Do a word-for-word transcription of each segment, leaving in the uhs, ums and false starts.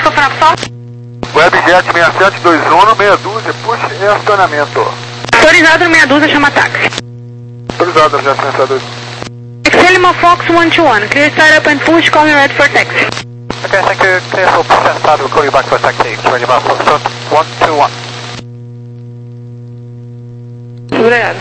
Eagle Frapsol. Webjet seis sete dois um, meia dúzia, push e acionamento. Autorizado no meia dúzia, chama táxi. Autorizado, já seis sete dois um. Lima Fox one two one, clear start up and push, call me ready for taxi. Okay, thank you, clear for push and start, we'll call you back for taxi. Lima Fox one two one. Obrigado.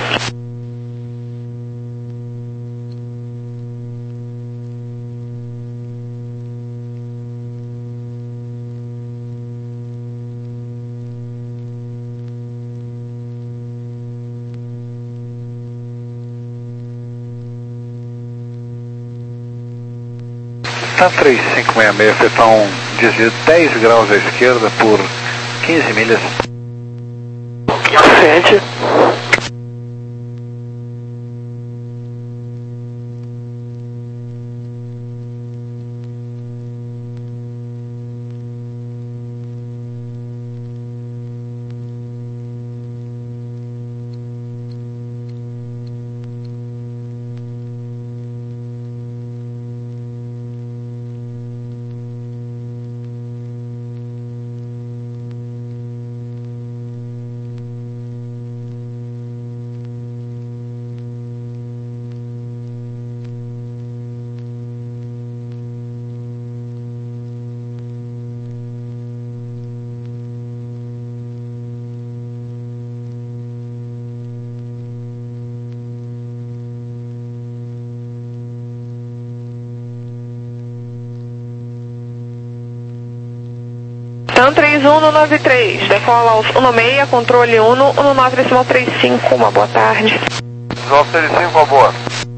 TAM três cinco seis seis, efetuar um desvio de dez graus à esquerda por quinze milhas. Frente. TAM três um um nove três, decola aos um seis, controle um um nove decimal três cinco, uma boa tarde. Decimal três cinco, uma boa.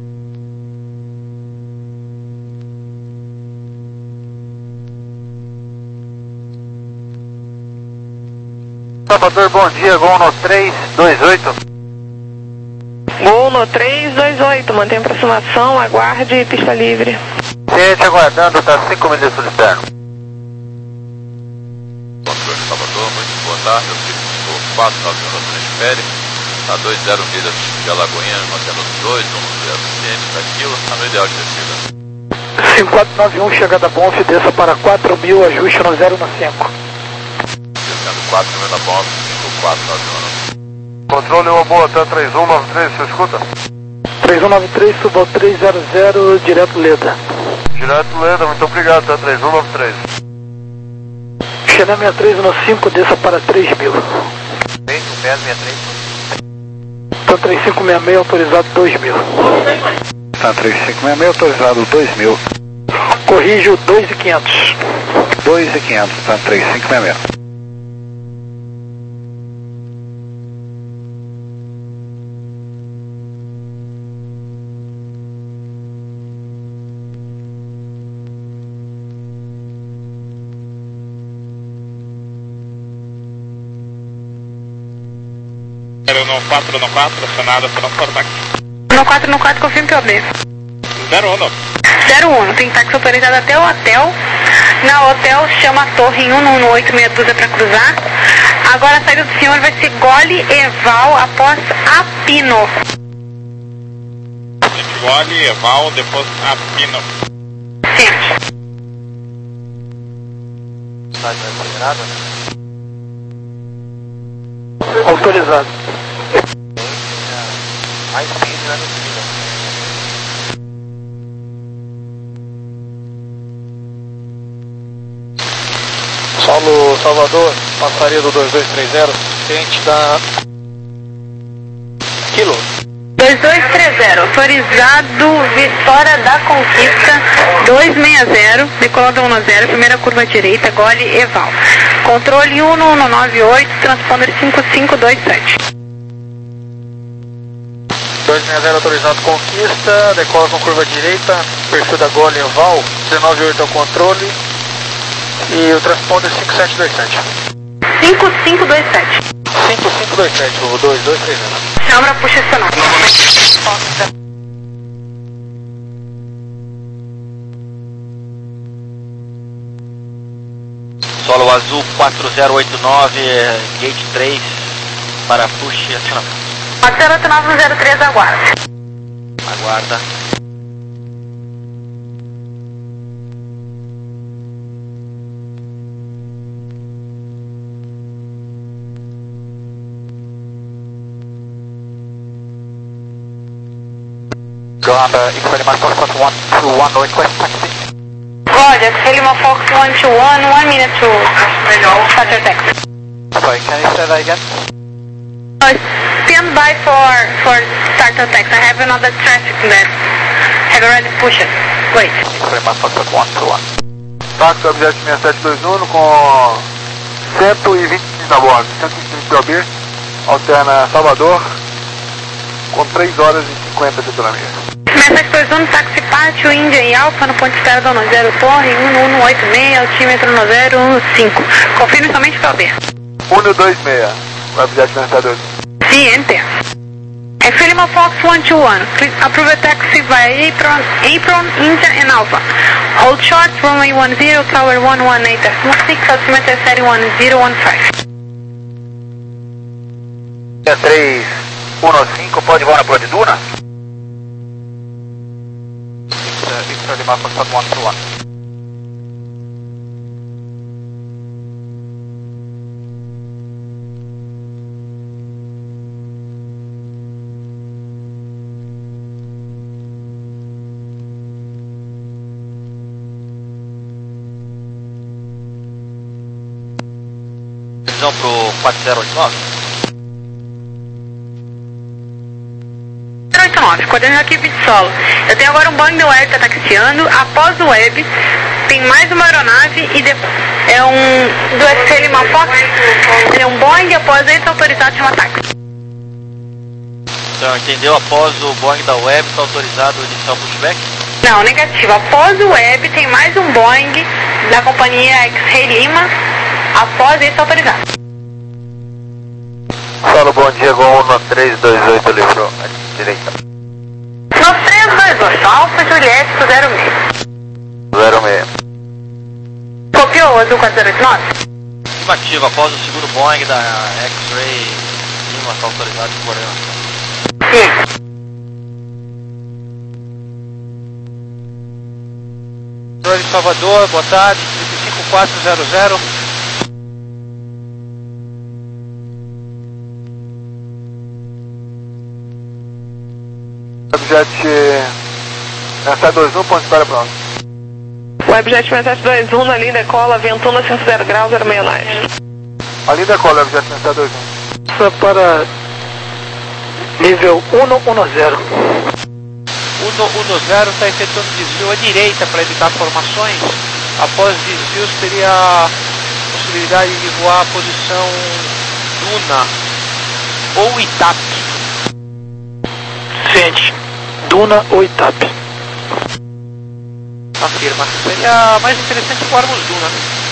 Salvador, bom dia, Gol no três dois oito. Gol no três dois oito, mantém aproximação, aguarde, pista livre. Gente aguardando, tá cinco milhas do externo. Salvador, muito boa tarde, eu fico quatro nove um na Transfere, a dois zero milhas de Alagoinha, mantendo dois um zero ciente daquilo, tá no ideal de descida. cinco quatro nove um, chegada Bonf, desça para quatro mil, ajuste no zero no cinco. Descendo quatro mil na bomba, cinco quatro nove um. Controle uma boa, TAM três um nove três, você escuta? três um nove três, suba ao três zero zero, direto Leda. Direto Leda, muito obrigado, TAM três um nove três. Xené sessenta e três no cinco, desça para três mil. três um zero seis três. TAM três cinco seis seis, autorizado dois mil. TAM três cinco seis seis, autorizado dois mil. Corrijo dois mil e quinhentos. dois mil e quinhentos, TAM três cinco seis seis. no quatro no quatro, acionado para não for táxi. No quatro no quatro, confirme P O B. zero um. zero um, tem táxi autorizado até o hotel. Na hotel, chama a torre em um um oito, meia dúzia para cruzar. Agora a saída do senhor vai ser Gole Eval após Apino. Gole, Eval, depois Apino. Certo. Autorizado. Mais speed na descida. Saulo Salvador, passaria do dois dois três zero, ciente da Kilo. dois dois três zero, autorizado Vitória da Conquista dois seis zero, decolada um zero, primeira curva direita, Gole Eval. Controle um um nove oito, transponder cinco cinco dois sete. dois seis zero autorizado Conquista, decola com curva direita, perfil da Gole Eval, dezenove oito é o controle e o transponder cinco sete dois sete. cinco cinco dois sete. cinco cinco dois sete, o dois dois três zero. Câmara puxa acionado. Solo azul quatro zero oito nove, gate três, para push e acionamento. quatro zero oito nove zero três, aguarda. Aguarda. Honda, X Lima Fox one two one, request taxi. Roger, Lima Fox one two one, one minute to start your taxi. Sorry, can you say that again? Uh, stand by for, for start your taxi. I have another traffic there. Have already pushed it. Wait. X Lima Fox one two one. Táxi Objet seis sete dois um com cento e vinte a bordo, cento e vinte P O B, alterna Salvador, com três horas e cinquenta de autonomia. seis sete dois um, táxi pátio, Índia e Alfa, no ponto de espera da zero Torre, um um oito seis, altímetro no zero um cinco. Confirme somente P O B. um dois seis, Objet seis sete dois um. Sim, enter. F Lima Fox one two one, please approve a taxi via apron, apron, India and Alpha. Hold short, runway one zero, tower one one eight, six, altimeter thirty one zero one five. três um cinco, pode voar na Pura de Duna? X Lima Fox one two one. Previsão pro quatro zero oito nove? quatro oito nove, coordenando aqui de solo. Eu tenho agora um Boeing da Web, tá taxiando. Após o Web, tem mais uma aeronave e de, é um do F Lima Fox. Ele é um Boeing, após esse autorizado chama táxi. Então, entendeu? Após o Boeing da Web, está autorizado o inicial pushback? Não, negativo. Após o Web, tem mais um Boeing da companhia X-Ray Lima. Após esse autorizado. Fala, bom dia, Gol um três dois oito, livrou à direita. No três dois oito, Alfa Juliette zero seis. zero seis. Copiou o azul quatro zero oito nove? Afirmativo, após o segundo Boeing da X-Ray Lima, está autorizado de coordenação. Sim. De Salvador, boa tarde, cinco quatro zero zero. Objet seis sete dois um, ponto de espera pronto. Webjet seis sete dois um na linha decola, Ventuna cinquenta graus, zero seis nove. A linha decola, Objet seis sete dois um. Só para nível um um zero. um um zero está efetuando desvio à direita para evitar formações. Após desvios teria a possibilidade de voar a posição Duna ou Itape. Gente, Duna ou Itape. Afirma. Seria mais interessante voarmos Duna.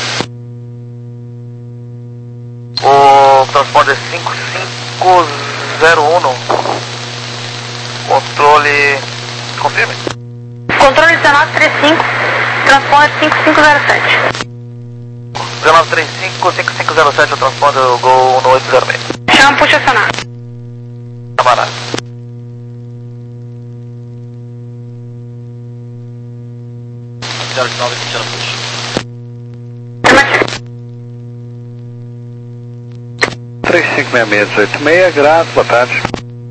O transponder cinco cinco zero um. Controle. Confirme. Controle dezenove trinta e cinco, transponder cinco cinco zero sete. dezenove trinta e cinco, cinco cinco zero sete, o transponder Gol um oito zero seis. Chama, puxa acionado. Camarada. zero nove, iniciando push. três cinco seis seis oito seis, graças, boa tarde.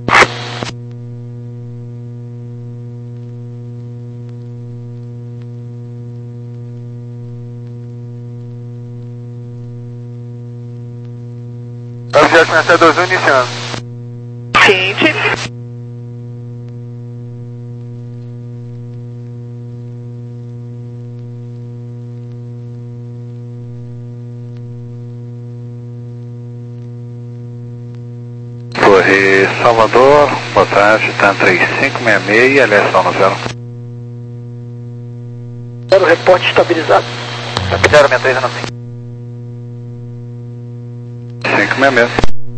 Objet seis sete dois um iniciando. Ciente. Torre Salvador, boa tarde, TAM três cinco seis seis, L S no zero. Zero, reporte estabilizado. zero seis três não tem. cinco seis seis.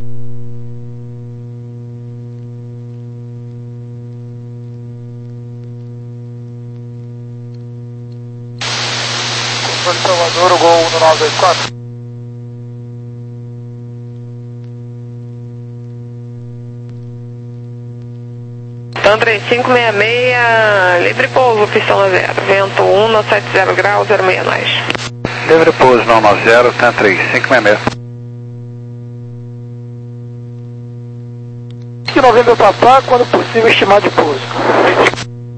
Controle Salvador, o Gol um nove dois quatro. TAM três cinco seis seis, livre pouso, pistão na zero. Vento um no sete zero graus, zero seis nove. Livre pouso não nove zero, TAM três cinco seis seis. Que Novembro Papá, quando possível, estimado de pouso.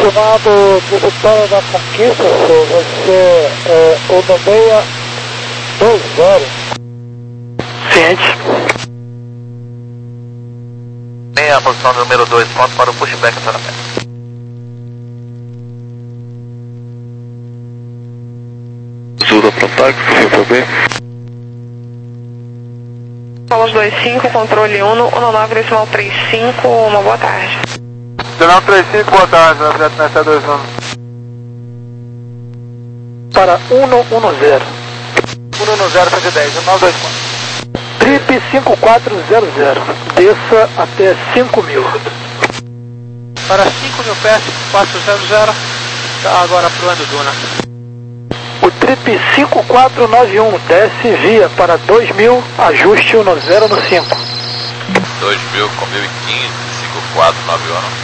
Estimado de Vitória da Conquista, senhor, você é o do seis dois zero. Ciente. Meia, posição número dois, pronto para o pushback acionamento. Zula Protax, C P B. Solos dois cinco, controle um, um nove decimal trinta e cinco, uma boa tarde. Decimal trinta e cinco, boa tarde, objeto N S dois um. Para um um zero. um um zero, cento e dez, nove dois quatro. Trip cinco quatro zero zero, desça até cinco mil. Para cinco mil pés, quatrocentos, tá agora pro ano Duna. O Trip cinco quatro nove um desce via para dois mil, ajuste no zero no cinco. dois mil com mil e quinze, cinco quatro nove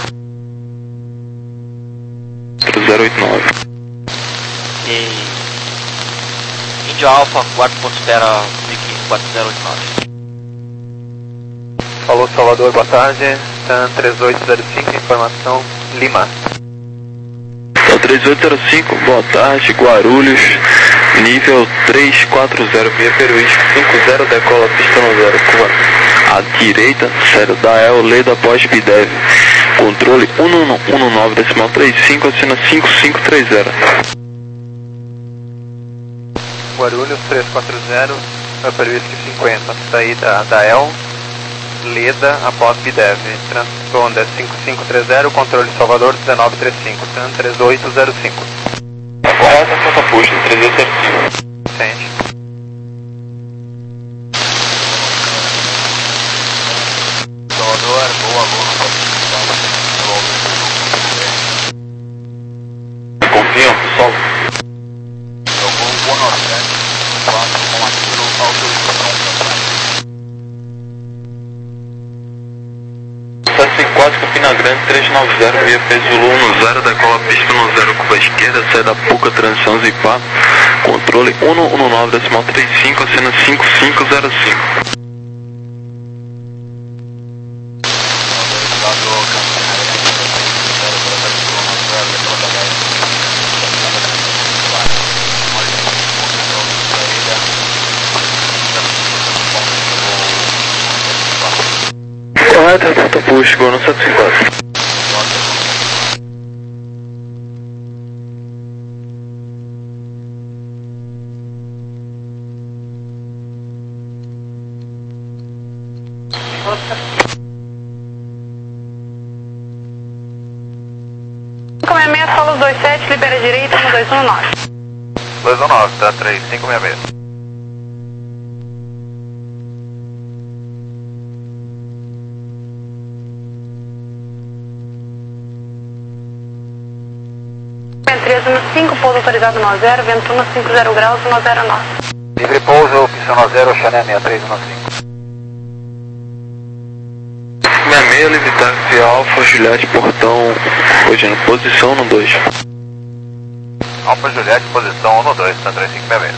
um. zero oito nove. E... Índio Alfa, quarto ponto espera mil e quinze, quatro zero oito nove. Falou Salvador, boa tarde. TAM três oito zero cinco, informação Lima. TAM três oito zero cinco, boa tarde, Guarulhos, nível três quatro zero, via Peruísco cinco zero, decola pista no zero, curva à direita, sério, da El, Leda, pós Bidev, controle um um nove decimal trinta e cinco, assina cinco cinco três zero. Guarulhos três quatro zero, Peruísco cinquenta, saída da El, Leda, após Bidev, transponda cinco cinco três zero, controle Salvador dezenove trinta e cinco, TAM três oito zero cinco. Correta, Santa Puxa, três oito zero cinco. Sente. Salvador, boa, boa. Confiam, pessoal. Eu vou boa nota, quatro com aquilo, autorização. sete quatro, Campina Grande, três nove zero, via P Zulu um zero, decola pista no zero, curva esquerda, sai da Puca, transição Zipar, controle um um nove decimal trinta e cinco, assina cinco cinco zero cinco. Correto, Santa Puxa, no sete cinco quatro. cinco seis seis, Solos dois sete, libera direita, um dois um nove. dois um nove, tá três cinco seis seis. três um cinco, pouso autorizado no zero, vento um cinco zero graus, um zero nove. Livre pouso, opção no zero, Xané seis três um cinco. sessenta e seis, livre táxi Alfa, Juliette, portão, hoje na posição no dois. Alfa Juliette, posição um no dois, tá três cinco seis seis.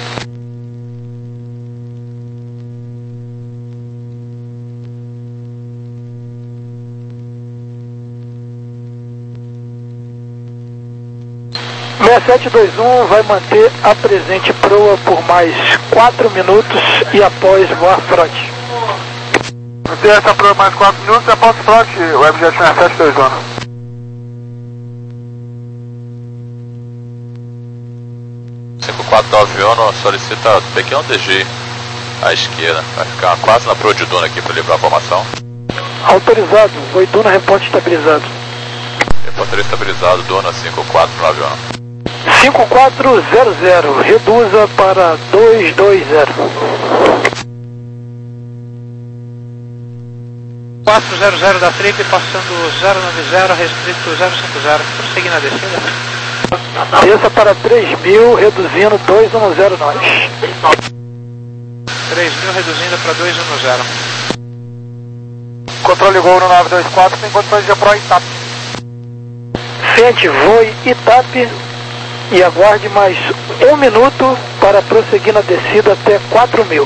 seis sete dois um vai manter a presente proa por mais quatro minutos e após voar fronte. Manter essa proa mais quatro minutos e após fronte, o objeto seis sete dois um. cinco quatro nove um, solicita pequeno D G à esquerda. Vai ficar quase na proa de Duna aqui para livrar a formação. Autorizado, Oiduna reponte estabilizado. Reponteiro estabilizado, Duna cinco quatro nove um. cinco quatro zero zero, reduza para dois dois zero. quatro zero zero da Trip, passando zero nove zero, restrito zero cinco zero, prosseguindo a descida. Desça para três mil, reduzindo dois um zero nós. três mil reduzindo para dois um zero. Controle Gol no nove dois quatro, tem condições de Pro Itap. Sente, voe Itap e aguarde mais um minuto para prosseguir na descida até quatro mil.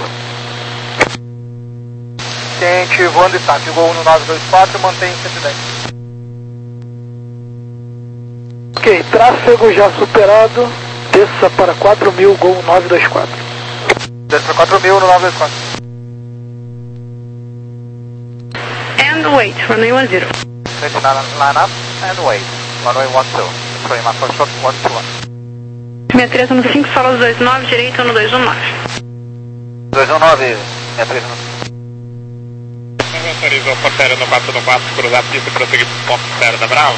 Ciente, voando Itap, Gol no nove dois quatro, mantém cento e dez. Ok, tráfego já superado, desça para quatro mil, Gol nove dois quatro. Desça para quatro mil no nove dois quatro. And wait, runway one zero. Line up and wait. Runway one two. Frame up for short one two one. sessenta e três um cinco, solo dois nove, direito um dois um nove. dois um nove, sessenta e três um cinco. Autorizou Portera no quatro no quatro, cruzar a pista e prosseguir para o ponto zero da Bravo.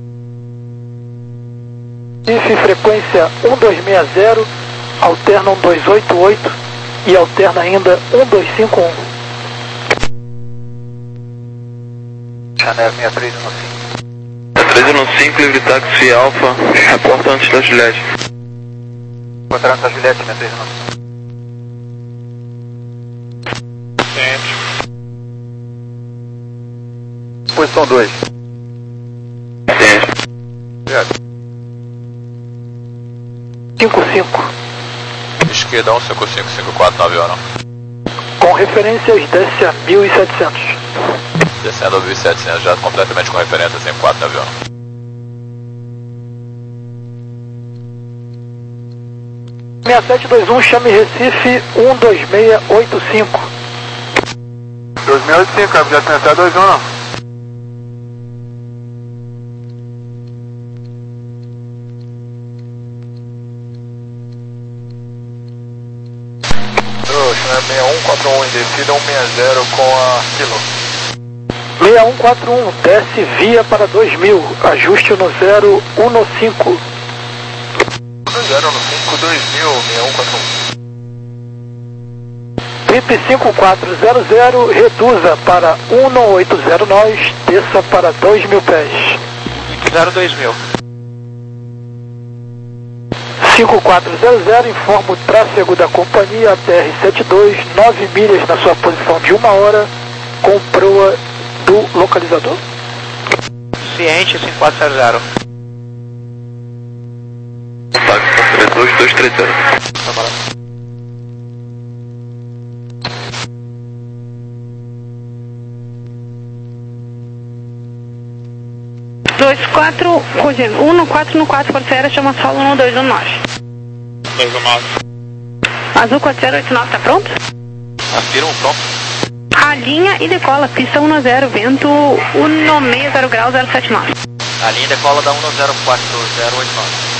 I F frequência um dois seis zero, alterna um dois oito oito e alterna ainda um dois cinco um. Chanel sessenta e três um cinco. sessenta e três um cinco, livre táxi Alfa, reporta antes da Juliette. Portera antes da Juliette, sessenta e três um cinco. Posição dois. cinco cinco. Esquerda um cinco cinco cinco quatro nove um. Com referências, desce a mil e setecentos. Descendo a mil e setecentos, já completamente com referência cinco quatro nove um. seis sete dois um, chame Recife um dois seis oito cinco. dois seis oito cinco, já tem até dois um não. seis um quatro um em descida, um seis zero com a Kilo. seis um quatro um, desce via para dois mil, ajuste no zero um no cinco. zero no cinco, dois mil, seis um quatro um. Trip cinco quatro zero zero, reduza para um no oito zero nós, desça para dois mil pés. zero dois mil. cinco quatro zero zero, informa o tráfego da companhia T R setenta e dois, nove milhas na sua posição de uma hora, com proa do localizador. Ciente cinco quatro zero zero. Táxi três dois dois três zero. dois quatro, um no quatro no quatro, Porto Aérea, chama solo um dois um nove. dois um nove. Azul quatro zero oito nove, tá pronto? Afirmo, pronto. A linha e decola, pista um zero, vento um no seis zero grau zero sete nove. A linha decola da um no zero quatro zero oito nove.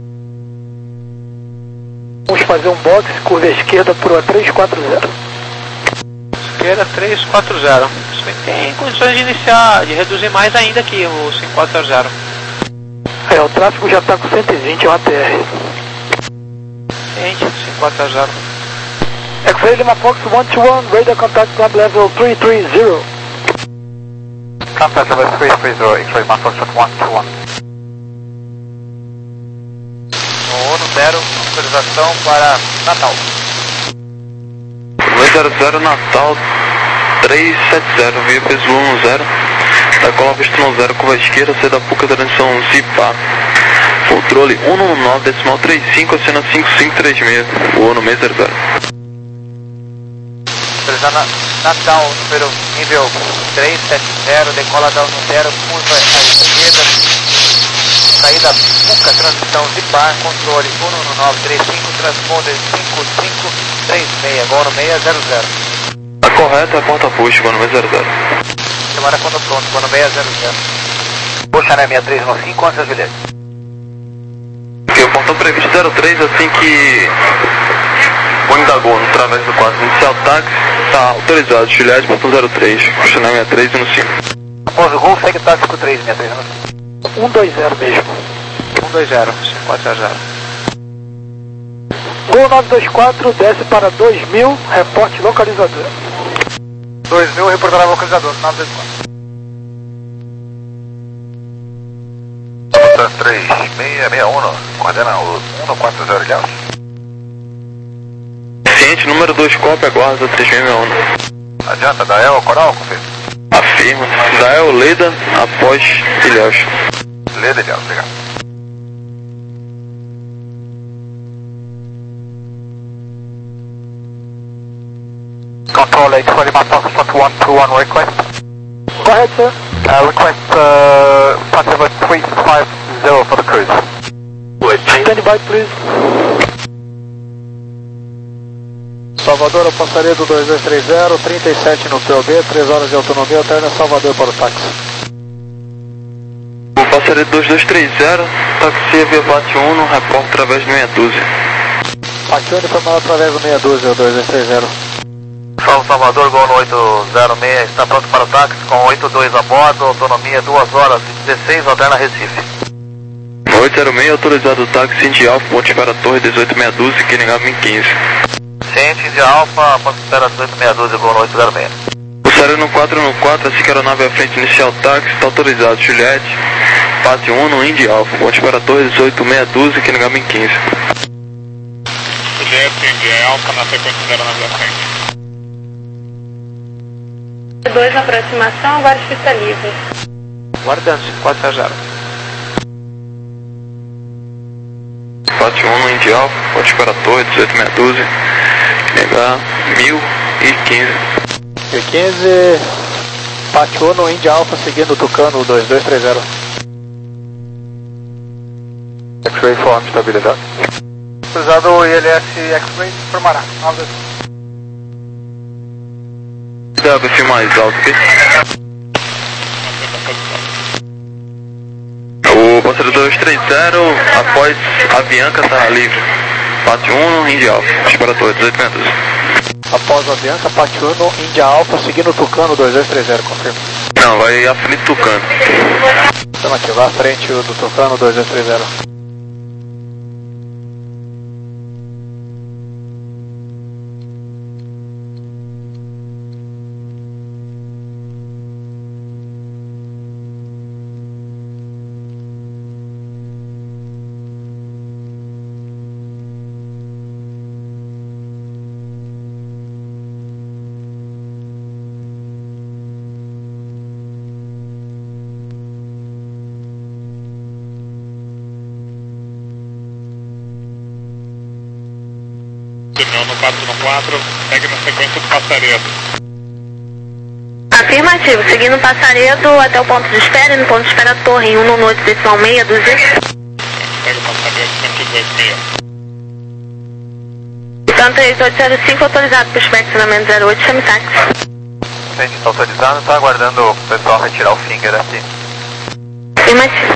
Vamos fazer um box, curva esquerda para o três quatro zero. Esquerda três quatro zero. Se bem que tem condições de iniciar, de reduzir mais ainda aqui o cinco quatro zero zero. É, o tráfego já está com cento e vinte, é um A T R. Ciente cinco quatro zero zero. X-Ray Lima Fox um dois um, radar contact climb level três três zero. Contact level três três zero, X-Ray Lima Fox um dois um. um zero, autorização para Natal. dois zero zero Natal três sete zero, via peso um zero, decola pista um zero, curva esquerda, saída Puca, transição Zipa, controle um nove decimal trinta e cinco, acena cinco cinco três seis, voa no seis zero zero. Autorizando Natal, número nível três sete zero, decola da um zero, curva à esquerda, saída Puca, transição Zipa, controle um nove três cinco, transponder cinco cinco três seis, agora no seis zero zero. Tá correto, é porta push, vou no seis zero zero. Semana quando pronto, vou no seis zero zero. Puxa na sessenta e três um cinco, antes da Juliette. Ok, o portão previsto zero três, assim que o indagou no través do quatro, inicial táxi, tá autorizado, Juliette, portão zero três, puxa na sessenta e três um cinco. Após o gol, segue táxi com três sessenta e três um cinco. um dois zero mesmo. um dois zero, cinco quatro zero zero. Gol nove dois quatro, desce para dois mil, reporte localizador. dois mil, reportará localizador, nove dois quatro. três seis seis um, coordena o um quatro zero graus. Ciente, número dois, cópia, aguarda três seis seis um. Adianta, Dael, Coral, confirma. Afirma, Dael, Leda, após Ilhéus. Leda, Ilhéus, obrigado. Control eight for Lima Foxtrot one two one request. Go ahead, sir. Uh, request uh, flight level three five zero for the cruise. Stand by, please. Salvador, eu passaria do dois dois três zero, trinta e sete no P O B, três horas de autonomia, alterna Salvador para o táxi. O passaria do dois dois três zero, táxi via Pátio um, reporta através do meia dúzia. Pátio um foi mal através do meia dúzia, dois dois três zero. Salve Salvador, gol no oito zero seis, está pronto para o táxi com oito dois a bordo, autonomia duas horas e dezesseis, alterna Recife. oito zero seis, autorizado o táxi Indy Alfa, ponte espera Torre dezoito meia dúzia, Kinegami quinze. Ciente Indy Alfa, ponte espera dezoito meia dúzia, gol no oito zero seis. Passaria no quatro no quatro, assim que a aeronave à frente inicial táxi, está autorizado Juliette, Pátio um no Indy Alfa, ponte espera Torre dezoito meia dúzia, Kinegami quinze. Juliette, Indy Alfa, na sequência da aeronave à frente. dois na aproximação, agora pista livre. Guardando, quatro zero. Pátio um no Indy Alfa, ponte espera Torre dezoito meia dúzia, Kinegami mil e quinze. mil e quinze, Pátio um no Indy Alfa, seguindo o Tucano dois dois três zero. X-Ray forma estabilidade. Cruzado o I L S X-Ray, informará. W F mais alto, ok? O passageiro dois três zero, após a Bianca tá livre. Pátio um, Indy Alfa, espera Torre dezoito meia dúzia. Após a Bianca, Pátio um no Indy Alfa, seguindo o Tucano dois dois três zero, confirma. Não, vai à frente do Tucano. Estamos aqui, vai à frente do Tucano dois dois três zero. No quatro no quatro, segue na sequência do Passaredo. Afirmativo, seguindo o Passaredo até o ponto de espera, e no ponto de espera Torre um no oito decimal meia dúzia. Segue o Passaredo cento e dois meia. Então três oito zero cinco autorizado para o inspecionamento zero oito, chame táxi. Gente, está autorizado, está aguardando o pessoal retirar o finger aqui. Afirmativo.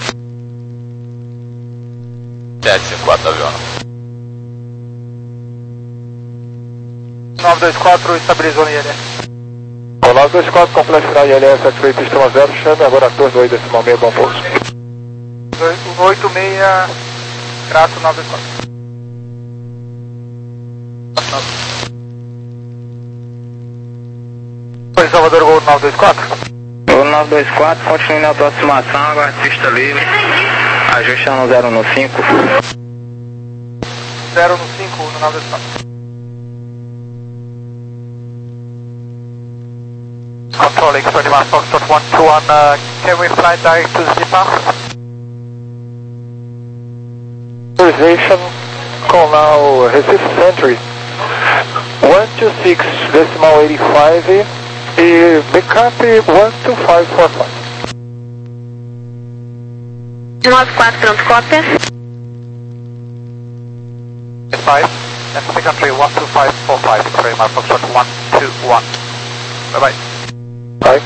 sete cinco quatro, avião. nove dois quatro, estabilizou no I L S. nove dois quatro, complexo final I L S, X-Ray pista zero, chame agora a torre do oito decimal meia, bom pouso. oito seis, trato nove dois quatro. Oi, Salvador, gol nove dois quatro. Gol nove dois quatro, continue na aproximação, agora pista livre. Ajustando zero no cinco. zero no cinco, no nove dois quatro. Control X twenty-one, Foxtrot one two one, uh, can we fly direct to Zipa? Authorization, call now Recife Century, one two six decimal eighty-five, e backup one two five four five. nove quatro, pronto, cópia. five, and secondary one two five four five, very much, Foxtrot one two one. Bye bye. Bye.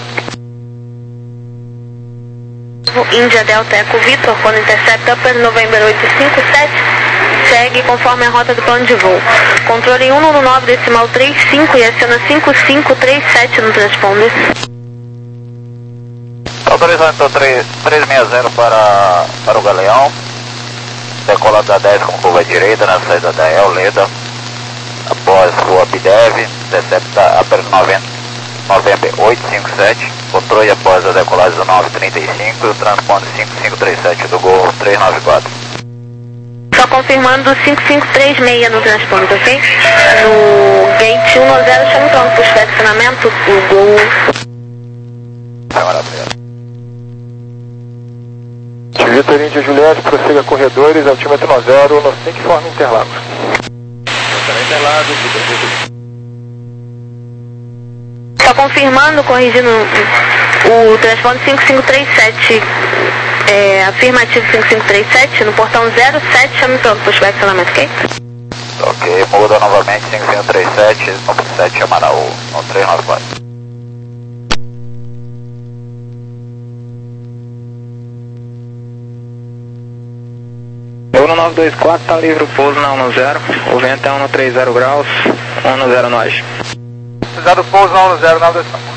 Índia Delta Eco Vitor, quando intercept Upper November oito cinco sete, segue conforme a rota do plano de voo. Controle um no nove decimal três cinco e aciona cinco cinco três sete no transponder. Autorizando então três seis zero para, para o Galeão. Decola da dez com curva direita na saída da El Leda. Após rua Bidev, intercepta Upper noventa. November oito cinco sete, controle após a decolagem do nove trinta e cinco e o transponder cinco cinco três sete do Gol três nove quatro. Só confirmando cinco cinco três seis no transponder, ok? No gate um zero, chama pronto para o estacionamento, o Gol. Vitor Índia Juliette, prossiga corredores, altímetro um zero, no cinco forma Interlagos. Interlagos, Vitor Índia. Só confirmando, corrigindo O transponder cinco cinco três sete, é, afirmativo cinco cinco três sete, no portão zero sete, chame pronto, pushback acionamento, ok? Ok, muda novamente cinco cinco três sete, número sete chamará o três nove quatro. um nove dois quatro, tá livre o pouso na um zero, o vento é um três zero graus, um zero nós. Precisar do pouso na um zero, nove dois quatro.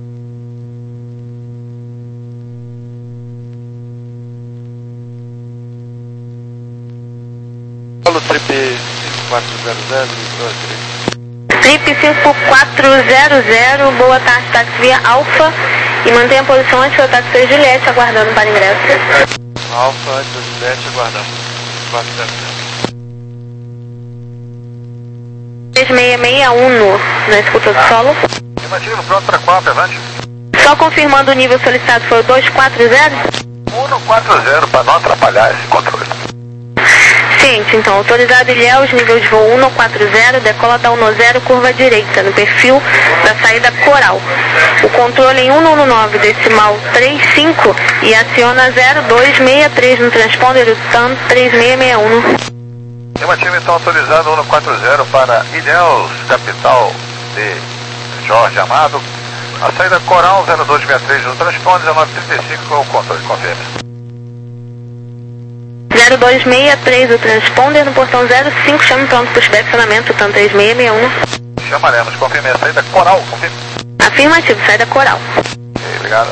Fala o trip cinco quatro zero zero, dois três. Trip cinco quatro zero zero, boa tarde, táxi via Alfa, e mantenha a posição antes do táxi Juliette, aguardando para ingresso. Alfa, antes da Juliette, aguardando. quatro zero zero. três seis seis um na escuta do solo. Afirmativo, pronto para quatro, avante. Só confirmando o nível solicitado foi o dois quatro zero? um quatro zero, para não atrapalhar esse controle. Ciente, então, autorizado Ilhéus, nível de voo um quatro zero, decola da um zero, curva direita, no perfil da saída Coral. O controle em um nove decimal trinta e cinco e aciona zero dois seis três no transponder, o T A M três seis seis um. Afirmativo, então, autorizado um quatro zero para Ilhéus, capital de Jorge Amado. A saída Coral zero dois seis três no transponder, dezenove trinta e cinco com o controle, confirme. zero dois seis três o transponder, no portão zero cinco, chame pronto para o estacionamento, T A M três seis seis um. Chamaremos, confirme a saída Coral, confirme. Afirmativo, saída Coral. Ok, obrigado.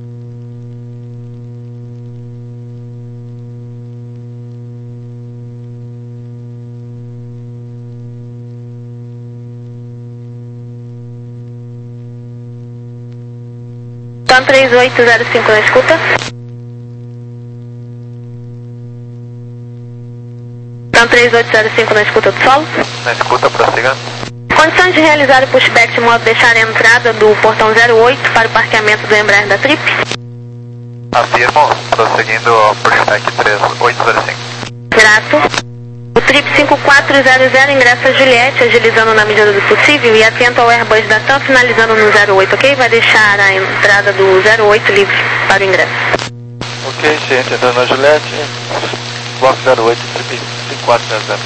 T A M três oito zero cinco na escuta. T A M três oito zero cinco na escuta do solo. Na escuta, prossiga. Condições de realizar o pushback de modo deixar a entrada do portão zero oito para o parqueamento do Embraer da Trip? Afirmo, prosseguindo ao pushback três oito zero cinco. Grato. O Trip cinco quatro zero zero ingressa a Juliette, agilizando na medida do possível e atento ao Airbus da T A M, finalizando no zero oito, ok? Vai deixar a entrada do zero oito livre para o ingresso. Ok, ciente, entrando na Juliette, bloco zero oito, Trip cinco quatro zero zero.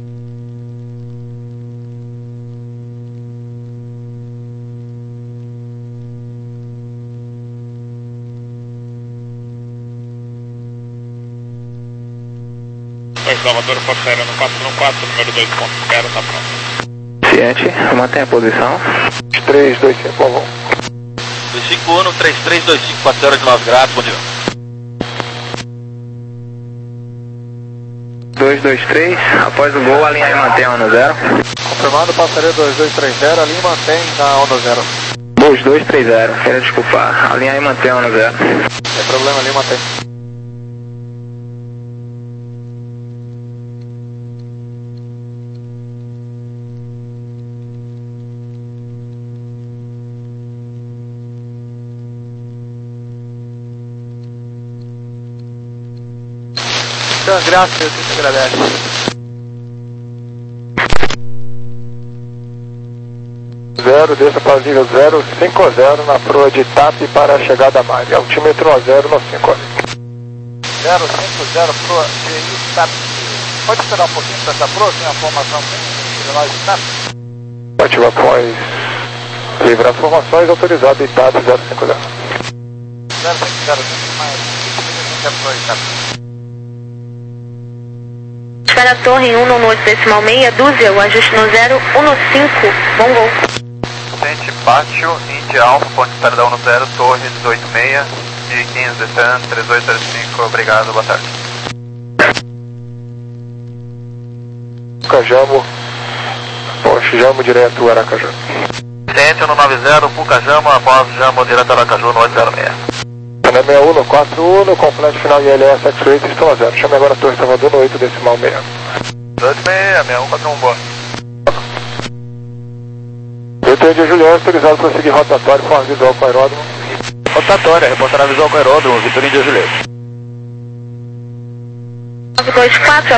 Salvador, Força Aérea no quatro um quatro, número dois ponto zero, tá pronto. Ciente, mantenha a posição. três dois cinco, bom voo. dois cinco um, três três dois cinco quatro zero de nove graus, bom dia. dois dois três, após o gol, alinhar e mantenha um zero. Confirmado, passageiro dois dois três zero, alinha e mantém na um zero. dois dois três zero, quero desculpar, alinhar e mantenha um zero. Sem problema, alinha e mantém. Então, graças, eu te agradeço. Zero, desça para o nível zero cinco zero na proa de T A P para a chegada a Mari. Altímetro a zero no cinco. zero cinco zero, proa de T A P. Pode esperar um pouquinho para essa proa, tem a formação de nós de T A P? Ativa após livrar as formações, autorizado de T A P zero cinco zero. zero cinco zero, mais vinte a proa de T A P. Para a torre em um oito decimal seis, dúzia, o ajuste no zero um cinco, bom voo. Ciente, Pátio, Indy Alfa, ponte espera da um zero, torre dezoito seis, e quinze, descendo, três oito zero cinco, obrigado, boa tarde. Pucajamo, Porsche Jamo direto Aracaju. Ciente, um nove zero, Pucajamo, após Jamo direto Aracaju no oito zero seis. Ana sessenta e um, quatro um, completo final I L S X-Ray, estão a zero. Chame agora a Torre Salvador no oito decimal seis. dois seis, sessenta e um, quatro um, boa. Vitor de Julião, autorizado para seguir rotatório com a visual com aeródromo. Rotatória, reportar a visual com aeródromo, Vitor de Julião. nove dois quatro